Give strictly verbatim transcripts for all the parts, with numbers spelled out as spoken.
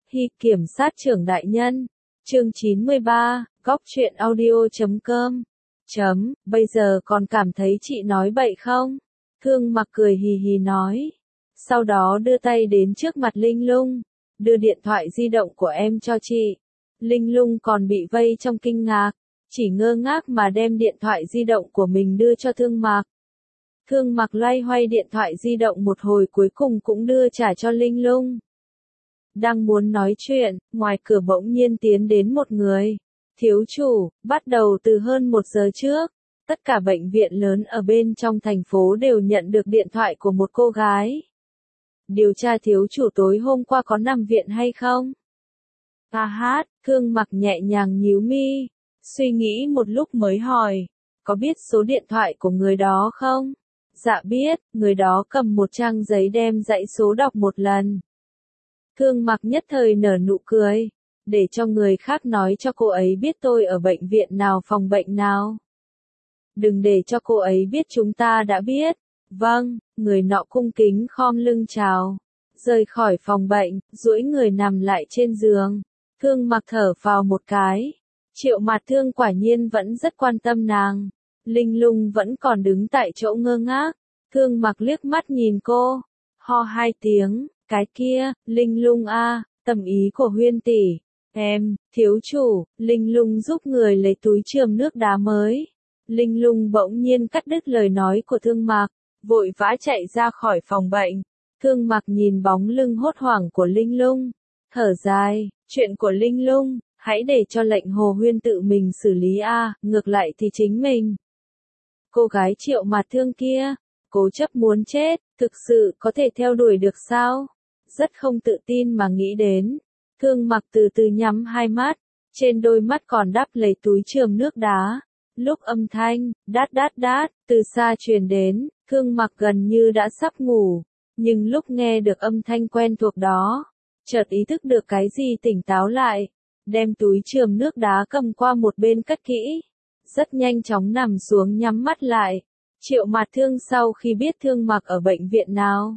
Hi kiểm sát trưởng đại nhân. Chương chín mươi ba, góc truyện audio chấm com. Chấm, bây giờ còn cảm thấy chị nói bậy không? Thương Mặc cười hì hì nói. Sau đó đưa tay đến trước mặt Linh Lung, đưa điện thoại di động của em cho chị. Linh Lung còn bị vây trong kinh ngạc, chỉ ngơ ngác mà đem điện thoại di động của mình đưa cho Thương Mặc. Thương Mặc loay hoay điện thoại di động một hồi cuối cùng cũng đưa trả cho Linh Lung. Đang muốn nói chuyện, ngoài cửa bỗng nhiên tiến đến một người. Thiếu chủ, bắt đầu từ hơn một giờ trước, tất cả bệnh viện lớn ở bên trong thành phố đều nhận được điện thoại của một cô gái. Điều tra thiếu chủ tối hôm qua có nằm viện hay không? A hát, Thương Mặc nhẹ nhàng nhíu mi, suy nghĩ một lúc mới hỏi, có biết số điện thoại của người đó không? Dạ biết, người đó cầm một trang giấy đem dãy số đọc một lần. Thương Mặc nhất thời nở nụ cười, để cho người khác nói cho cô ấy biết tôi ở bệnh viện nào phòng bệnh nào. Đừng để cho cô ấy biết chúng ta đã biết. Vâng, người nọ cung kính khom lưng chào, rời khỏi phòng bệnh, duỗi người nằm lại trên giường. Thương Mặc thở phào một cái. Triệu Mạt Thương quả nhiên vẫn rất quan tâm nàng. Linh Lung vẫn còn đứng tại chỗ ngơ ngác. Thương Mặc liếc mắt nhìn cô, ho hai tiếng, cái kia, Linh Lung a, tầm ý của Huyên tỷ. Em, thiếu chủ, Linh Lung giúp người lấy túi chườm nước đá mới. Linh Lung bỗng nhiên cắt đứt lời nói của Thương Mặc, vội vã chạy ra khỏi phòng bệnh. Thương Mặc nhìn bóng lưng hốt hoảng của Linh Lung, thở dài, chuyện của Linh Lung, hãy để cho lệnh Hồ Huyên tự mình xử lý a, ngược lại thì chính mình. Cô gái Triệu Mạt Thương kia, cố chấp muốn chết, thực sự có thể theo đuổi được sao? Rất không tự tin mà nghĩ đến. Thương Mặc từ từ nhắm hai mắt, trên đôi mắt còn đắp lấy túi chườm nước đá. Lúc âm thanh, đát đát đát, từ xa truyền đến, Thương Mặc gần như đã sắp ngủ. Nhưng lúc nghe được âm thanh quen thuộc đó, chợt ý thức được cái gì tỉnh táo lại, đem túi chườm nước đá cầm qua một bên cất kỹ. Rất nhanh chóng nằm xuống nhắm mắt lại. Triệu Mạt Thương sau khi biết Thương Mặc ở bệnh viện nào,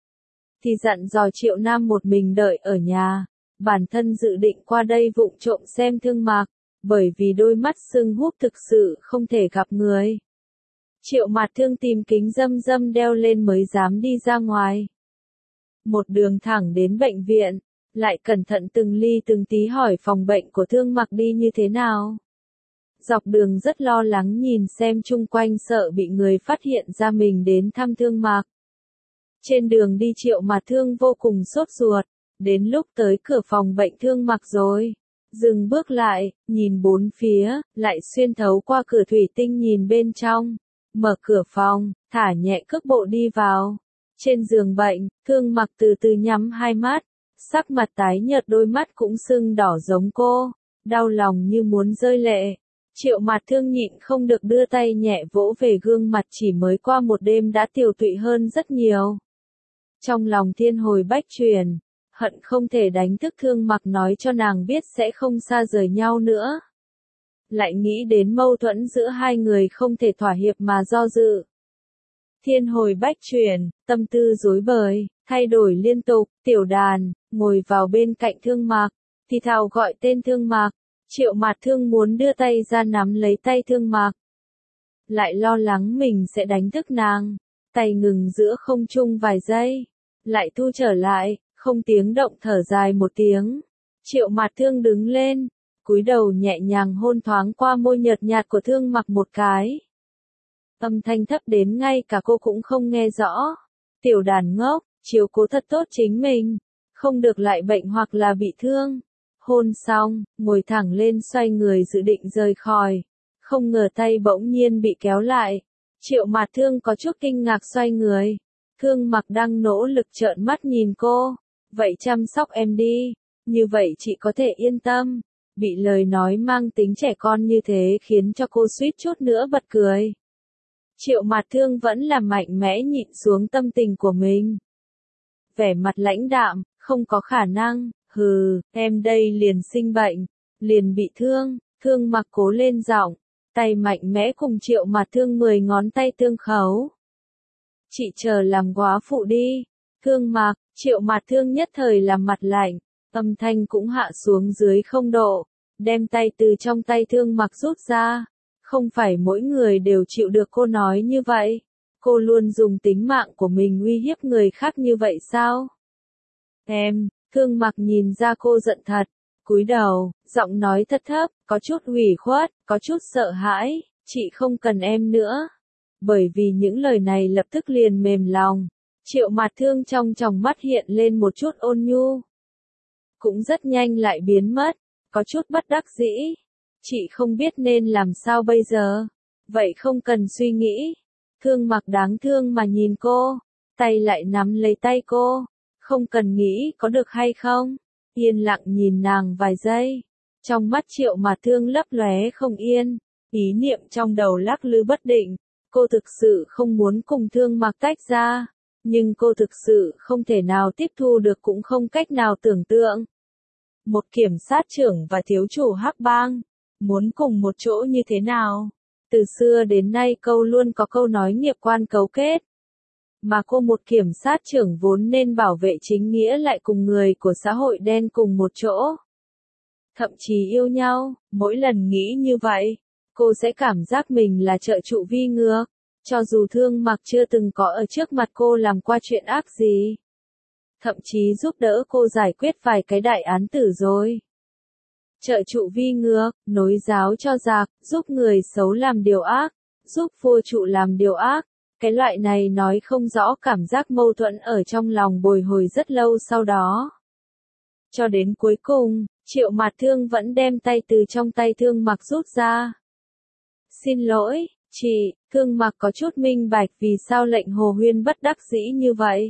thì dặn dò Triệu Nam một mình đợi ở nhà. Bản thân dự định qua đây vụng trộm xem Thương Mặc, bởi vì đôi mắt sưng húp thực sự không thể gặp người. Triệu Mạt Thương tìm kính râm râm đeo lên mới dám đi ra ngoài. Một đường thẳng đến bệnh viện, lại cẩn thận từng ly từng tí hỏi phòng bệnh của Thương Mặc đi như thế nào. Dọc đường rất lo lắng nhìn xem chung quanh sợ bị người phát hiện ra mình đến thăm Thương Mặc. Trên đường đi Triệu Mạt Thương vô cùng sốt ruột, đến lúc tới cửa phòng bệnh Thương Mặc rồi. Dừng bước lại, nhìn bốn phía, lại xuyên thấu qua cửa thủy tinh nhìn bên trong. Mở cửa phòng, thả nhẹ cước bộ đi vào. Trên giường bệnh, Thương Mặc từ từ nhắm hai mắt, sắc mặt tái nhợt đôi mắt cũng sưng đỏ giống cô, đau lòng như muốn rơi lệ. Triệu Mạt Thương nhịn không được đưa tay nhẹ vỗ về gương mặt chỉ mới qua một đêm đã tiều tụy hơn rất nhiều. Trong lòng thiên hồi bách chuyển, hận không thể đánh thức Thương Mặc nói cho nàng biết sẽ không xa rời nhau nữa. Lại nghĩ đến mâu thuẫn giữa hai người không thể thỏa hiệp mà do dự. Thiên hồi bách chuyển, tâm tư rối bời, thay đổi liên tục, Tiểu Đàn, ngồi vào bên cạnh Thương Mặc, thì thào gọi tên Thương Mặc. Triệu Mạt Thương muốn đưa tay ra nắm lấy tay Thương Mặc, lại lo lắng mình sẽ đánh thức nàng, tay ngừng giữa không trung vài giây, lại thu trở lại, không tiếng động thở dài một tiếng. Triệu Mạt Thương đứng lên, cúi đầu nhẹ nhàng hôn thoáng qua môi nhợt nhạt của Thương Mặc một cái. Âm thanh thấp đến ngay cả cô cũng không nghe rõ. Tiểu Đàn ngốc, chiếu cố thật tốt chính mình, không được lại bệnh hoặc là bị thương. Hôn xong, ngồi thẳng lên xoay người dự định rời khỏi. Không ngờ tay bỗng nhiên bị kéo lại. Triệu Mạt Thương có chút kinh ngạc xoay người. Thương Mặc đang nỗ lực trợn mắt nhìn cô. Vậy chăm sóc em đi. Như vậy chị có thể yên tâm. Bị lời nói mang tính trẻ con như thế khiến cho cô suýt chút nữa bật cười. Triệu Mạt Thương vẫn là mạnh mẽ nhịn xuống tâm tình của mình. Vẻ mặt lãnh đạm, không có khả năng. Hừ, em đây liền sinh bệnh, liền bị thương. Thương Mặc cố lên giọng, tay mạnh mẽ cùng Triệu Mạt Thương mười ngón tay tương khấu. Chị chờ làm góa phụ đi. Thương Mặc, Triệu Mạt Thương nhất thời làm mặt lạnh, Âm thanh cũng hạ xuống dưới không độ, đem tay từ trong tay Thương Mặc rút ra. Không phải mỗi người đều chịu được cô nói như vậy. Cô luôn dùng tính mạng của mình uy hiếp người khác như vậy sao? Em, Thương Mặc nhìn ra cô giận thật, cúi đầu, giọng nói thật thấp, có chút ủy khuất, có chút sợ hãi, chị không cần em nữa. Bởi vì những lời này lập tức liền mềm lòng. Triệu Mạt Thương trong tròng mắt hiện lên một chút ôn nhu. Cũng rất nhanh lại biến mất, có chút bất đắc dĩ. Chị không biết nên làm sao bây giờ. Vậy không cần suy nghĩ. Thương Mặc đáng thương mà nhìn cô, tay lại nắm lấy tay cô. Không cần nghĩ có được hay không. Yên lặng nhìn nàng vài giây. Trong mắt Triệu Mạt Thương lấp lóe không yên. Ý niệm trong đầu lắc lư bất định. Cô thực sự không muốn cùng Thương Mặc tách ra. Nhưng cô thực sự không thể nào tiếp thu được cũng không cách nào tưởng tượng. Một kiểm sát trưởng và thiếu chủ Hắc Bang. Muốn cùng một chỗ như thế nào? Từ xưa đến nay câu luôn có câu nói nghiệp quan cấu kết. Mà cô một kiểm sát trưởng vốn nên bảo vệ chính nghĩa lại cùng người của xã hội đen cùng một chỗ. Thậm chí yêu nhau, mỗi lần nghĩ như vậy, cô sẽ cảm giác mình là trợ trụ vi ngược. Cho dù Thương Mặc chưa từng có ở trước mặt cô làm qua chuyện ác gì. Thậm chí giúp đỡ cô giải quyết vài cái đại án tử rồi. Trợ trụ vi ngược, nối giáo cho giặc, giúp người xấu làm điều ác, giúp vua trụ làm điều ác. Cái loại này nói không rõ cảm giác mâu thuẫn ở trong lòng bồi hồi rất lâu sau đó. Cho đến cuối cùng, Triệu Mạt Thương vẫn đem tay từ trong tay Thương Mặc rút ra. Xin lỗi, chị, Thương Mặc có chút minh bạch vì sao lệnh Hồ Huyên bất đắc dĩ như vậy.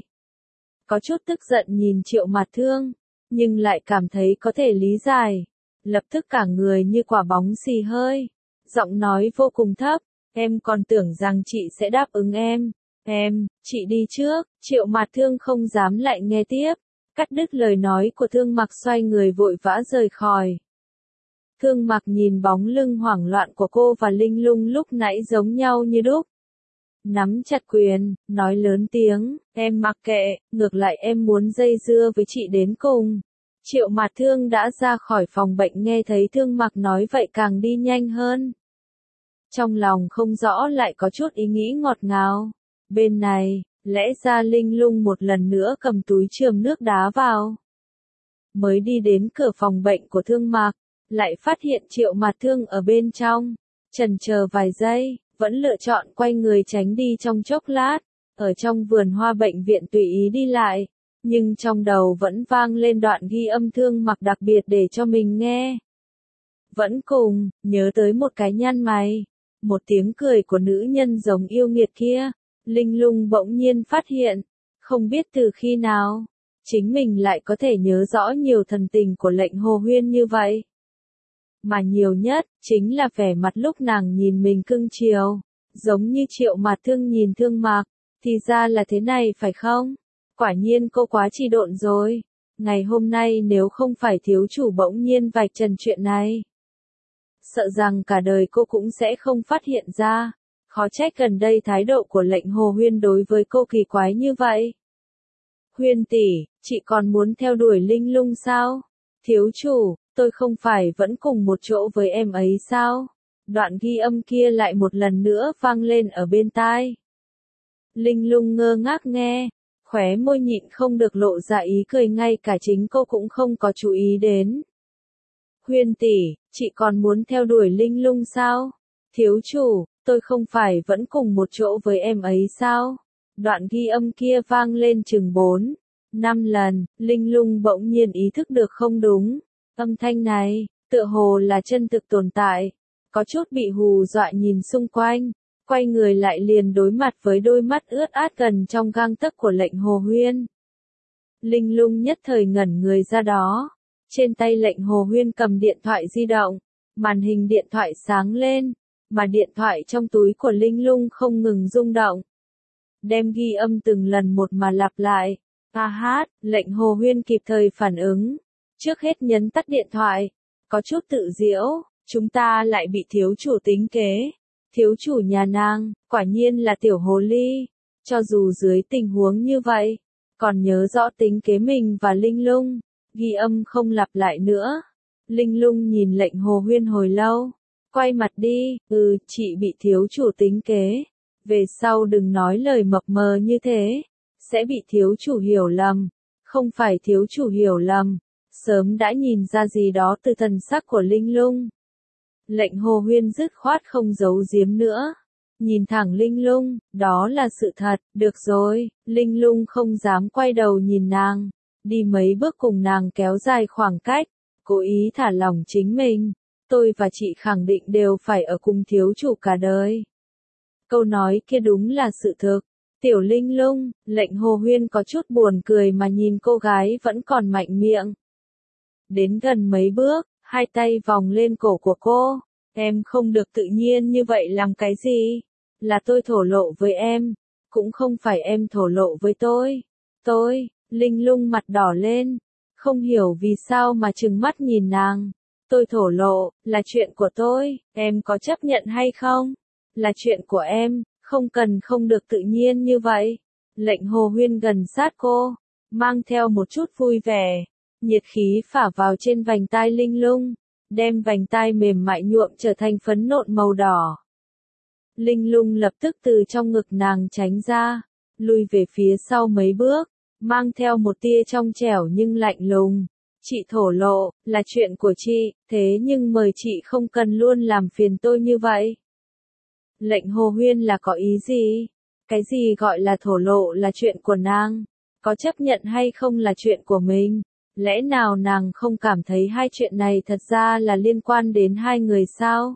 Có chút tức giận nhìn Triệu Mạt Thương, nhưng lại cảm thấy có thể lý giải. Lập tức cả người như quả bóng xì hơi. Giọng nói vô cùng thấp, em còn tưởng rằng chị sẽ đáp ứng em. Em, chị đi trước. Triệu Mạt Thương không dám lại nghe tiếp. Cắt đứt lời nói của Thương Mặc xoay người vội vã rời khỏi. Thương Mặc nhìn bóng lưng hoảng loạn của cô và Linh Lung lúc nãy giống nhau như đúc. Nắm chặt quyền, nói lớn tiếng, em mặc kệ, ngược lại em muốn dây dưa với chị đến cùng. Triệu Mạt Thương đã ra khỏi phòng bệnh nghe thấy Thương Mặc nói vậy càng đi nhanh hơn. Trong lòng không rõ lại có chút ý nghĩ ngọt ngào. Bên này, lẽ ra Linh Lung một lần nữa cầm túi chườm nước đá vào. Mới đi đến cửa phòng bệnh của Thương Mặc, lại phát hiện Triệu Mạt Thương ở bên trong. Chần chờ vài giây, vẫn lựa chọn quay người tránh đi trong chốc lát. Ở trong vườn hoa bệnh viện tùy ý đi lại. Nhưng trong đầu vẫn vang lên đoạn ghi âm Thương Mặc đặc biệt để cho mình nghe. Vẫn cùng, nhớ tới một cái nhăn mày. Một tiếng cười của nữ nhân giống yêu nghiệt kia. Linh Lung bỗng nhiên phát hiện. Không biết từ khi nào. Chính mình lại có thể nhớ rõ nhiều thần tình của lệnh Hồ Huyên như vậy. Mà nhiều nhất, chính là vẻ mặt lúc nàng nhìn mình cưng chiều. Giống như Triệu Mạt Thương nhìn Thương Mặc. Thì ra là thế này phải không? Quả nhiên cô quá trì độn rồi. Ngày hôm nay nếu không phải thiếu chủ bỗng nhiên vạch trần chuyện này. Sợ rằng cả đời cô cũng sẽ không phát hiện ra. Khó trách gần đây thái độ của lệnh Hồ Huyên đối với cô kỳ quái như vậy. Huyên tỷ, chị còn muốn theo đuổi Linh Lung sao? Thiếu chủ, tôi không phải vẫn cùng một chỗ với em ấy sao? Đoạn ghi âm kia lại một lần nữa vang lên ở bên tai. Linh Lung ngơ ngác nghe. Khóe môi nhịn không được lộ ra ý cười ngay cả chính cô cũng không có chú ý đến. Huyên tỷ, chị còn muốn theo đuổi Linh Lung sao? Thiếu chủ, tôi không phải vẫn cùng một chỗ với em ấy sao? Đoạn ghi âm kia vang lên chừng bốn, năm lần, Linh Lung bỗng nhiên ý thức được không đúng. Âm thanh này, tựa hồ là chân thực tồn tại. Có chút bị hù dọa nhìn xung quanh. Quay người lại liền đối mặt với đôi mắt ướt át gần trong gang tấc của lệnh Hồ Huyên. Linh Lung nhất thời ngẩn người ra đó. Trên tay lệnh Hồ Huyên cầm điện thoại di động. Màn hình điện thoại sáng lên. Mà điện thoại trong túi của Linh Lung không ngừng rung động. Đem ghi âm từng lần một mà lặp lại. A hát, lệnh Hồ Huyên kịp thời phản ứng. Trước hết nhấn tắt điện thoại. Có chút tự giễu, chúng ta lại bị thiếu chủ tính kế. Thiếu chủ nhà nàng, quả nhiên là tiểu hồ ly. Cho dù dưới tình huống như vậy, còn nhớ rõ tính kế mình và Linh Lung. Ghi âm không lặp lại nữa. Linh Lung nhìn lệnh Hồ Huyên hồi lâu. Quay mặt đi, ừ, chị bị thiếu chủ tính kế. Về sau đừng nói lời mập mờ như thế. Sẽ bị thiếu chủ hiểu lầm. Không phải thiếu chủ hiểu lầm. Sớm đã nhìn ra gì đó từ thần sắc của Linh Lung. Lệnh Hồ Huyên dứt khoát không giấu giếm nữa. Nhìn thẳng Linh Lung, đó là sự thật, được rồi, Linh Lung không dám quay đầu nhìn nàng. Đi mấy bước cùng nàng kéo dài khoảng cách, cố ý thả lỏng chính mình. Tôi và chị khẳng định đều phải ở cùng thiếu chủ cả đời. Câu nói kia đúng là sự thực. Tiểu Linh Lung, lệnh Hồ Huyên có chút buồn cười mà nhìn cô gái vẫn còn mạnh miệng. Đến gần mấy bước, hai tay vòng lên cổ của cô. Em không được tự nhiên như vậy làm cái gì? Là tôi thổ lộ với em. Cũng không phải em thổ lộ với tôi. Tôi, Linh Lung mặt đỏ lên. Không hiểu vì sao mà trừng mắt nhìn nàng. Tôi thổ lộ, là chuyện của tôi, em có chấp nhận hay không? Là chuyện của em, không cần không được tự nhiên như vậy. Lệnh Hồ Huyên gần sát cô, mang theo một chút vui vẻ. Nhiệt khí phả vào trên vành tai Linh Lung, đem vành tai mềm mại nhuộm trở thành phấn nộn màu đỏ. Linh Lung lập tức từ trong ngực nàng tránh ra, lùi về phía sau mấy bước, mang theo một tia trong trẻo nhưng lạnh lùng. Chị thổ lộ, là chuyện của chị, thế nhưng mời chị không cần luôn làm phiền tôi như vậy. Lệnh Hồ Huyên là có ý gì? Cái gì gọi là thổ lộ là chuyện của nàng? Có chấp nhận hay không là chuyện của mình? Lẽ nào nàng không cảm thấy hai chuyện này thật ra là liên quan đến hai người sao?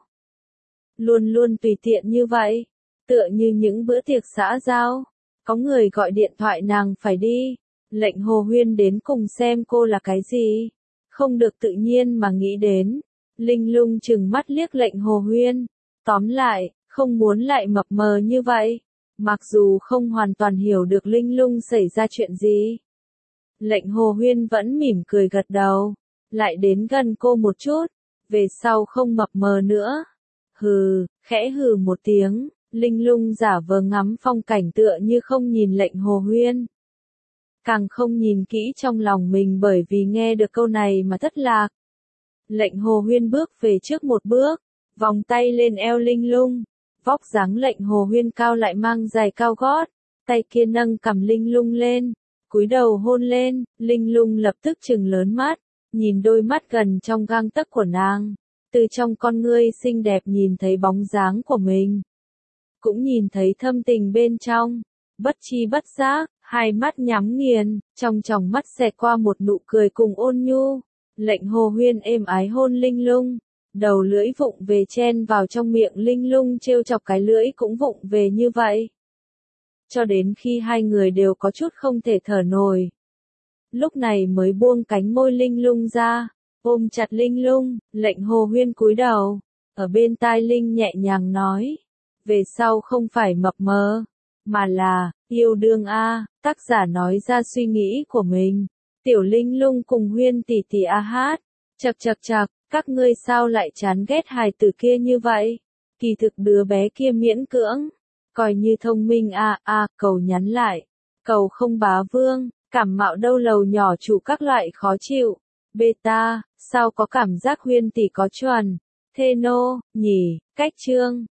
Luôn luôn tùy tiện như vậy, tựa như những bữa tiệc xã giao, có người gọi điện thoại nàng phải đi. Lệnh Hồ Huyên đến cùng xem cô là cái gì? Không được tự nhiên mà nghĩ đến. Linh Lung chừng mắt liếc lệnh Hồ Huyên. Tóm lại, không muốn lại mập mờ như vậy. Mặc dù không hoàn toàn hiểu được Linh Lung xảy ra chuyện gì. Lệnh Hồ Huyên vẫn mỉm cười gật đầu. Lại đến gần cô một chút. Về sau không mập mờ nữa. Hừ, khẽ hừ một tiếng. Linh Lung giả vờ ngắm phong cảnh tựa như không nhìn lệnh Hồ Huyên. Càng không nhìn kỹ trong lòng mình bởi vì nghe được câu này mà thất lạc. Lệnh Hồ Huyên bước về trước một bước, vòng tay lên eo Linh Lung. Vóc dáng lệnh Hồ Huyên cao lại mang giày cao gót, tay kia nâng cằm Linh Lung lên, cúi đầu hôn lên. Linh Lung lập tức trừng lớn mắt, nhìn đôi mắt gần trong gang tấc của nàng. Từ trong con ngươi xinh đẹp nhìn thấy bóng dáng của mình. Cũng nhìn thấy thâm tình bên trong. Bất chi bất giác, hai mắt nhắm nghiền, trong tròng mắt xẹt qua một nụ cười cùng ôn nhu. Lệnh Hồ Huyên êm ái hôn Linh Lung, đầu lưỡi vụng về chen vào trong miệng Linh Lung trêu chọc cái lưỡi cũng vụng về như vậy. Cho đến khi hai người đều có chút không thể thở nổi. Lúc này mới buông cánh môi Linh Lung ra, ôm chặt Linh Lung. Lệnh Hồ Huyên cúi đầu, ở bên tai Linh nhẹ nhàng nói. Về sau không phải mập mờ, mà là, yêu đương a. Tác giả nói ra suy nghĩ của mình. Tiểu Linh Lung cùng Huyên tỷ tỷ a hát. Chậc chậc chậc, các ngươi sao lại chán ghét hài tử kia như vậy? Kỳ thực đứa bé kia miễn cưỡng, coi như thông minh a a, cầu nhắn lại. Cầu không bá vương, cảm mạo đâu lầu nhỏ chủ các loại khó chịu. Beta, sao có cảm giác Huyên tỷ có chuẩn. Thê nô, nhỉ, cách chương.